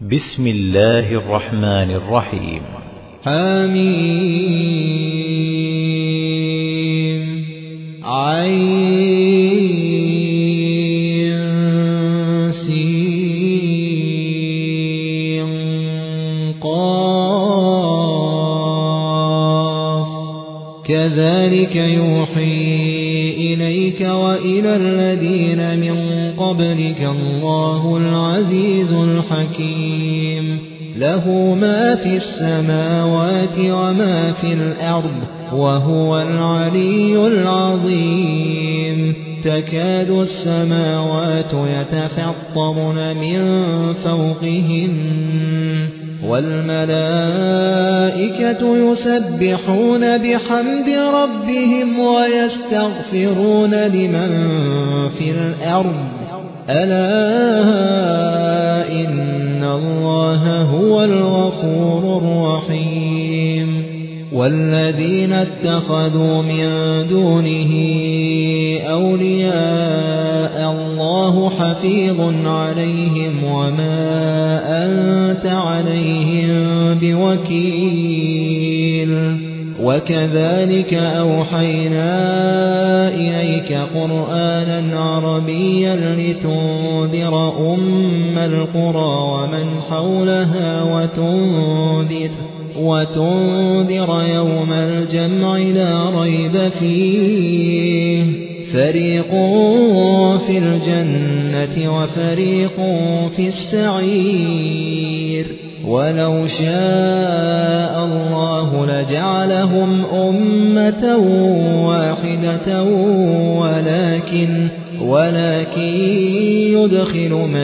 بسم الله الرحمن الرحيم. حميم عين سين قاف كذلك يوحي إليك وإلى الذين من قبلك الله العزيز الحكيم له ما في السماوات وما في الأرض وهو العلي العظيم تكاد السماوات يتفطرن من فوقهن والملائكة يسبحون بحمد ربهم ويستغفرون لمن في الأرض ألا إن الله هو الغفور الرحيم والذين اتخذوا من دونه أولياء الله حفيظ عليهم وما أنت عليهم بوكيل وكذلك أوحينا إليك قرآنا عربيا لتنذر أم القرى ومن حولها وتنذر يوم الجمع لا ريب فيه فريق في الجنة وفريق في السعير ولو شاء الله لجعلهم أمة واحدة ولكن يدخل من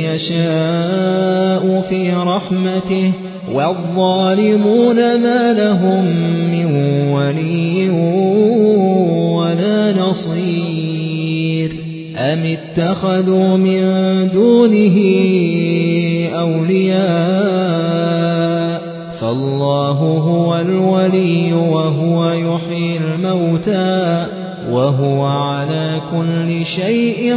يشاء في رحمته والظالمون ما لهم من ولي ولا نصير أم اتخذوا من دونه أولياء فالله هو الولي وهو يحيي الموتى وهو على كل شيء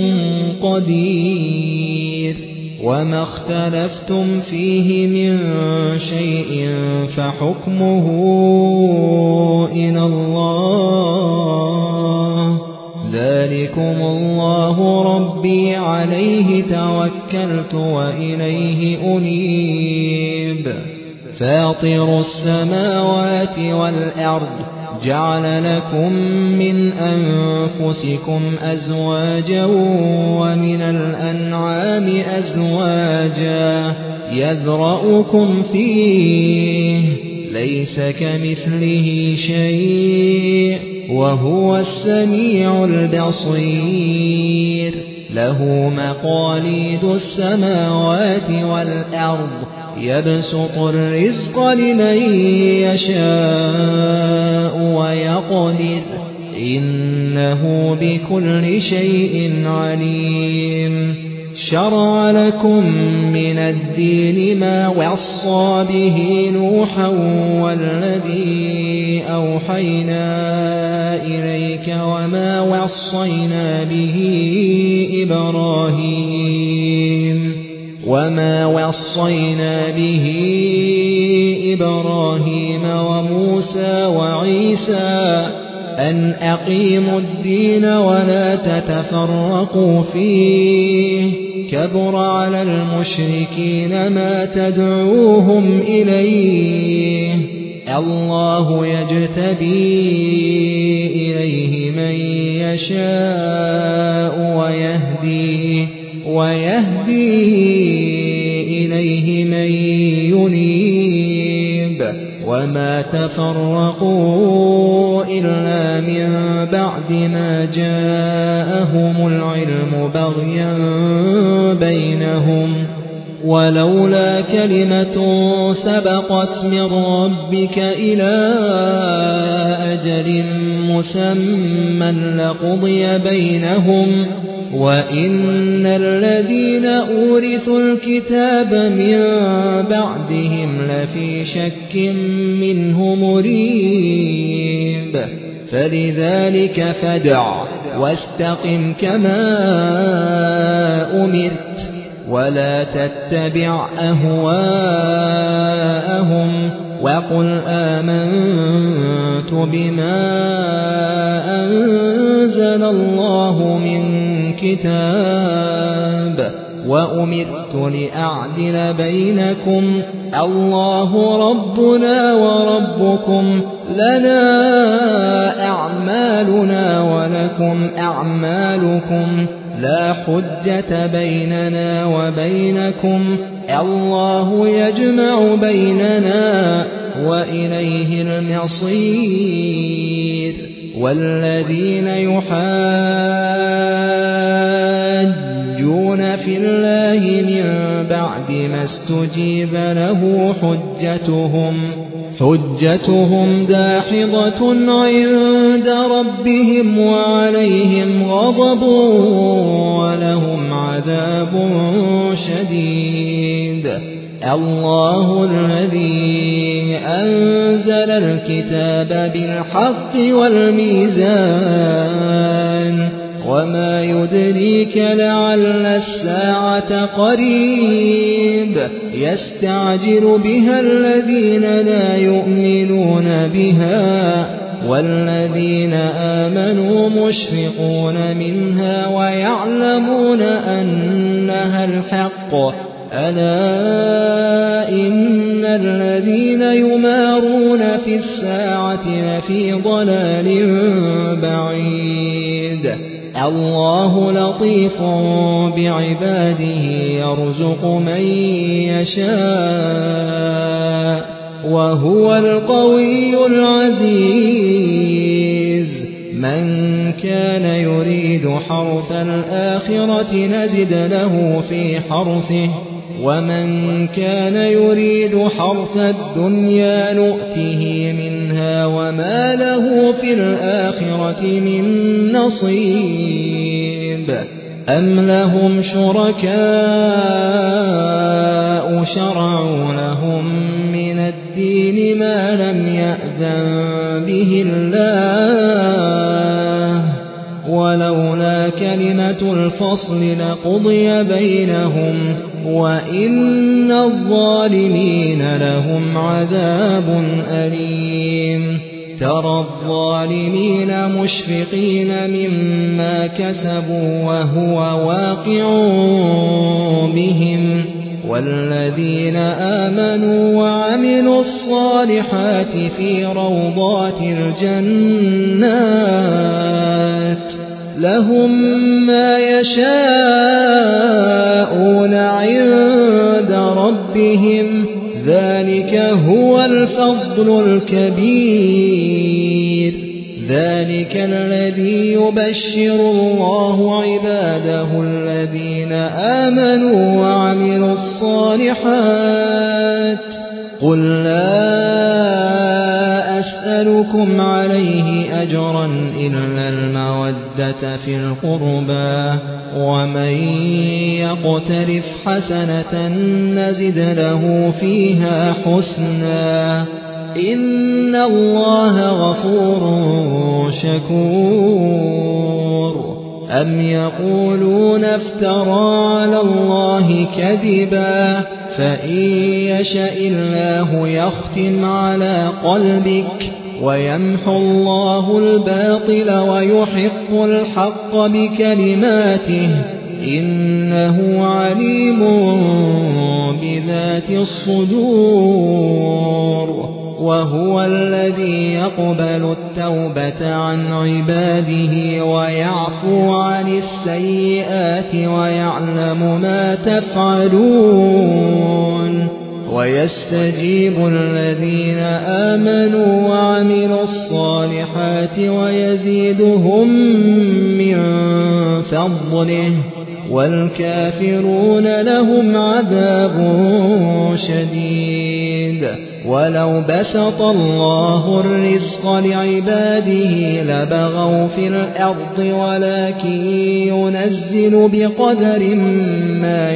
قدير وما اختلفتم فيه من شيء فحكمه إلى الله ذلكم الله ربي عليه توكلت وإليه أنيب فاطر السماوات والأرض جعل لكم من أنفسكم أزواجا ومن الأنعام أزواجا يذرأكم فيه ليس كمثله شيء وهو السميع البصير له مقاليد السماوات والأرض يبسط الرزق لمن يشاء ويقدر إنه بكل شيء عليم شرع لكم من الدين ما وصى به نوحا والذي أوحينا إليك وما وصينا به إبراهيم وموسى وعيسى أن أقيموا الدين ولا تتفرقوا فيه كبر على المشركين ما تدعوهم إليه الله يجتبي إليه من يشاء ويهدي إليه من ينيب وما تفرقوا إلا من بعد ما جاءهم العلم بغيا بينهم ولولا كلمة سبقت من ربك إلى أجل مسمى لقضي بينهم وإن الذين أورثوا الكتاب من بعدهم لفي شك منه مريب فلذلك فادع واستقم كما أمرت ولا تتبع أهواءهم وقل آمنت بما أنزل الله من كتاب وأمرت لأعدل بينكم الله ربنا وربكم لنا أعمالنا ولكم أعمالكم لا حجة بيننا وبينكم الله يجمع بيننا وإليه المصير والذين يحاجون في الله من بعد ما استجيب له حجتهم داحضة عند ربهم وعليهم غضب ولهم عذاب شديد الله الذي أنزل الكتاب بالحق والميزان وما يدريك لعل الساعة قريب يستعجل بها الذين لا يؤمنون بها والذين آمنوا مشفقون منها ويعلمون أنها الحق ألا إن الذين يمارون في الساعة لفي ضلال بعيد الله لطيف بعباده يرزق من يشاء وهو القوي العزيز من كان يريد حرث الآخرة نزد له في حرثه ومن كان يريد حرث الدنيا نؤته منها وما له في الآخرة من نصيب أم لهم شركاء شرعوا لهم من الدين ما لم يأذن به الله ولولا كلمة الفصل لقضي بينهم وإن الظالمين لهم عذاب أليم ترى الظالمين مشفقين مما كسبوا وهو واقع بهم والذين آمنوا وعملوا الصالحات في روضات الجنات لهم ما يشاءون عند ربهم ذلك هو الفضل الكبير ذلك الذي يبشر الله عباده الذين آمنوا وعملوا الصالحات قل لا أسألكم عليه أجرا إلا المودة في القربى ومن يقترف حسنة نزد له فيها حسنا إن الله غفور شكور أم يقولون افترى على الله كذبا فإن يشأ الله يختم على قلبك ويمحو الله الباطل ويحق الحق بكلماته إنه عليم بذات الصدور وهو الذي يقبل التوبة عن عباده ويعفو عن السيئات ويعلم ما تفعلون ويستجيب الذين آمنوا وعملوا الصالحات ويزيدهم من فضله والكافرون لهم عذاب شديد ولو بسط الله الرزق لعباده لبغوا في الأرض ولكن ينزل بقدر ما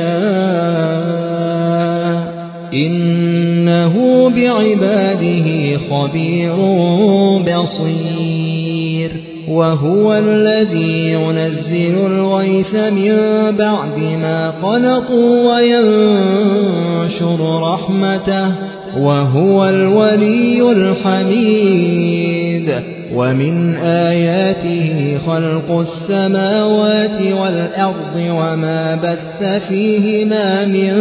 يشاء إنه بعباده خبير بصير وهو الذي ينزل الغيث من بعد ما قنطوا وينشر رحمته وهو الولي الحميد ومن آياته خلق السماوات والأرض وما بث فيهما من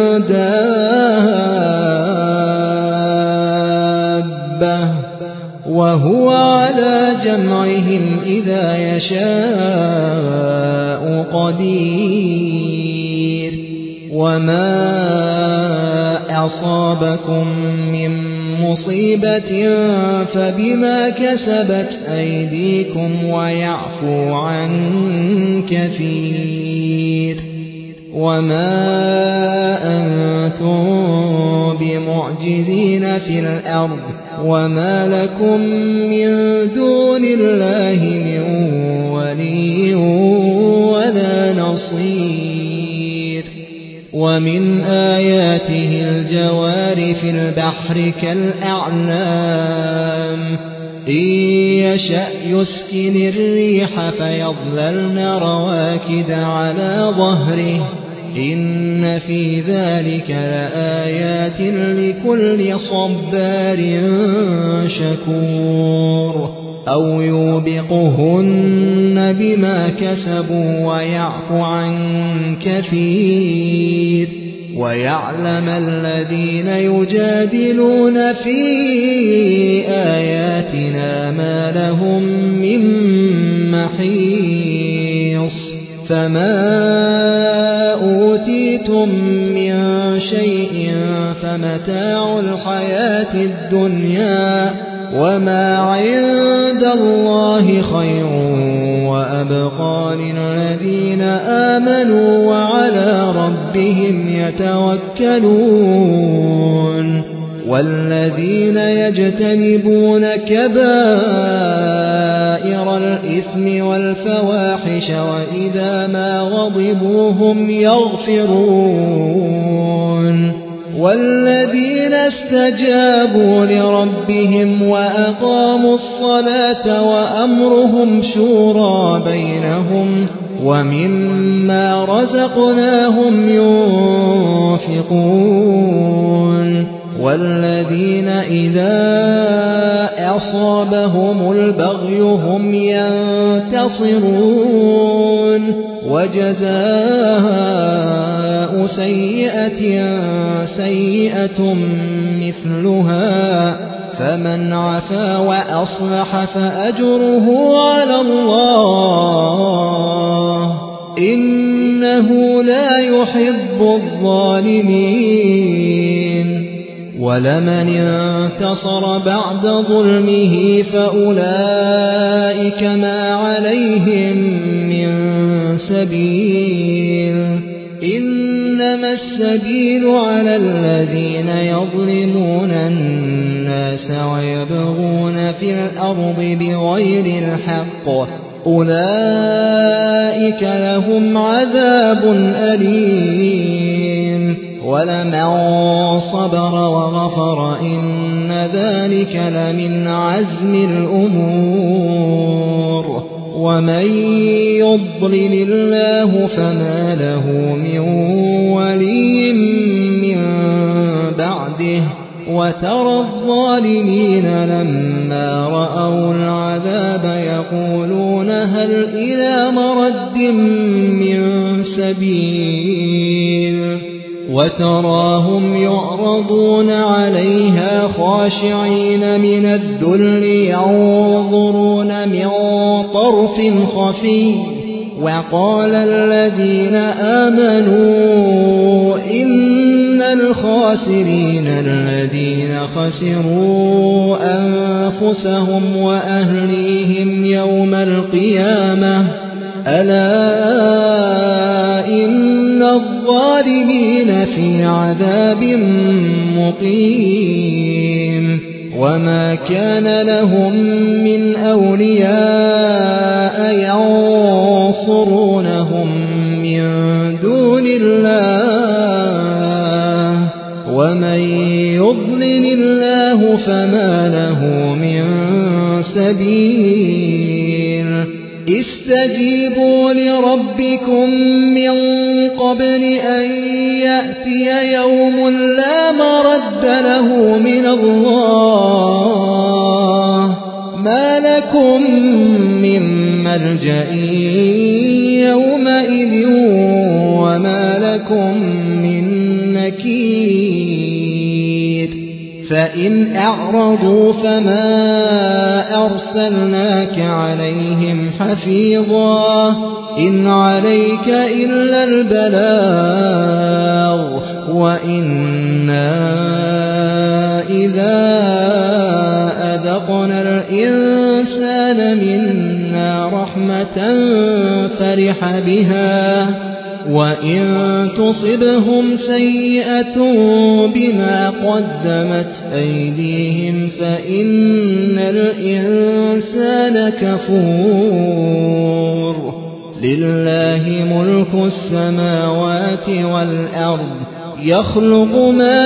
دابة وهو على جمعهم إذا يشاء قدير وما أصابكم من مصيبة فبما كسبت أيديكم ويعفو عن كثير وما أنتم بمعجزين في الأرض وما لكم من دون الله من ولي ولا نصير ومن آياته الجوار في البحر كالأعلام إن يشأ يسكن الريح فيظللن رواكد على ظهره إن في ذلك لآيات لكل صبار شكور أو يوبقهن بما كسبوا ويعفو عن كثير ويعلم الذين يجادلون في آياتنا ما لهم من محيص فما أوتيتم من شيء فمتاع الحياة الدنيا وما عند الله خير وأبقى للذين آمنوا وعلى ربهم يتوكلون والذين يجتنبون كبائر الإثم والفواحش وإذا ما غضبوا هم يغفرون والذين استجابوا لربهم وأقاموا الصلاة وأمرهم شورى بينهم ومما رزقناهم ينفقون والذين إذا أصابهم البغي هم ينتصرون وجزاء سيئة سيئة مثلها فمن عفا وأصلح فأجره على الله إنه لا يحب الظالمين ولمن انتصر بعد ظلمه فأولئك ما عليهم من سبيل إنما السبيل على الذين يظلمون الناس ويبغون في الأرض بغير الحق أولئك لهم عذاب أليم ولمن صبر وغفر إن ذلك لمن عزم الأمور ومن يضلل الله فما له من ولي من بعده وترى الظالمين لما رأوا العذاب يقولون هل إلى مرد من سبيل وتراهم يعرضون عليها خاشعين من الذل ينظرون من طرف خفي وقال الذين آمنوا إن الخاسرين الذين خسروا أنفسهم وأهليهم يوم القيامة ألا إن الظالمين في عذاب مقيم وما كان لهم من أولياء ينصرونهم من دون الله ومن يضلل الله فما له من سبيل استجيبوا لربكم من قبل أن يأتي يوم لا مرد له من الله ما لكم من ملجأ يومئذ وما لكم من نكير فإن أعرضوا فما أرسلناك عليهم حفيظا إن عليك إلا البلاغ وإنا إذا أذقنا الإنسان منا رحمة فرح بها وإن تصبهم سيئة بما قدمت أيديهم فإن الإنسان كفور لله ملك السماوات والأرض يخلق ما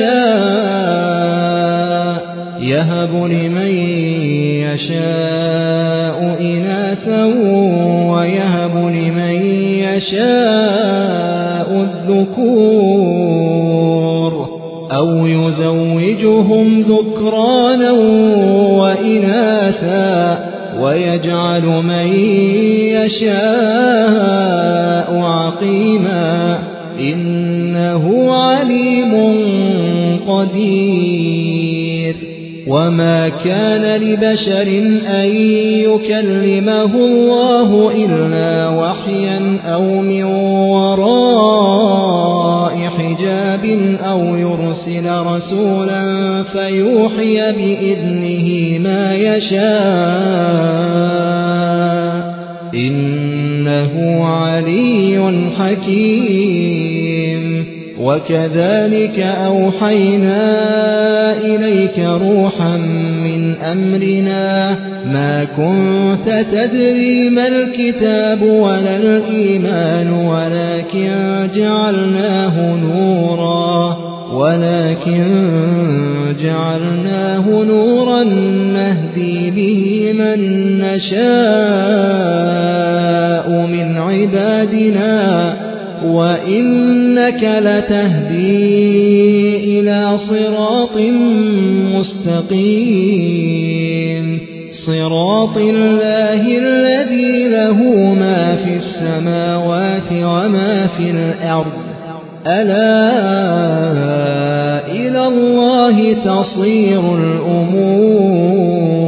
يشاء يهب لمن يشاء إناثا ويهب لمن يشاء الذكور أو يزوجهم ذكرانا وإناثا ويجعل من يشاء عقيما إنه عليم قدير وما كان لبشر أن يكلمه الله إلا وحيا أو من وراء حجاب أو يرسل رسولا فيوحي بإذنه ما يشاء إنه علي حكيم وكذلك أوحينا إليك روحا من أمرنا ما كنت تدري ما الكتاب ولا الإيمان ولكن جعلناه نورا نهدي به من نشاء من عبادنا وإنك لتهدي إلى صراط مستقيم صراط الله الذي له ما في السماوات وما في الأرض ألا إلى الله تصير الأمور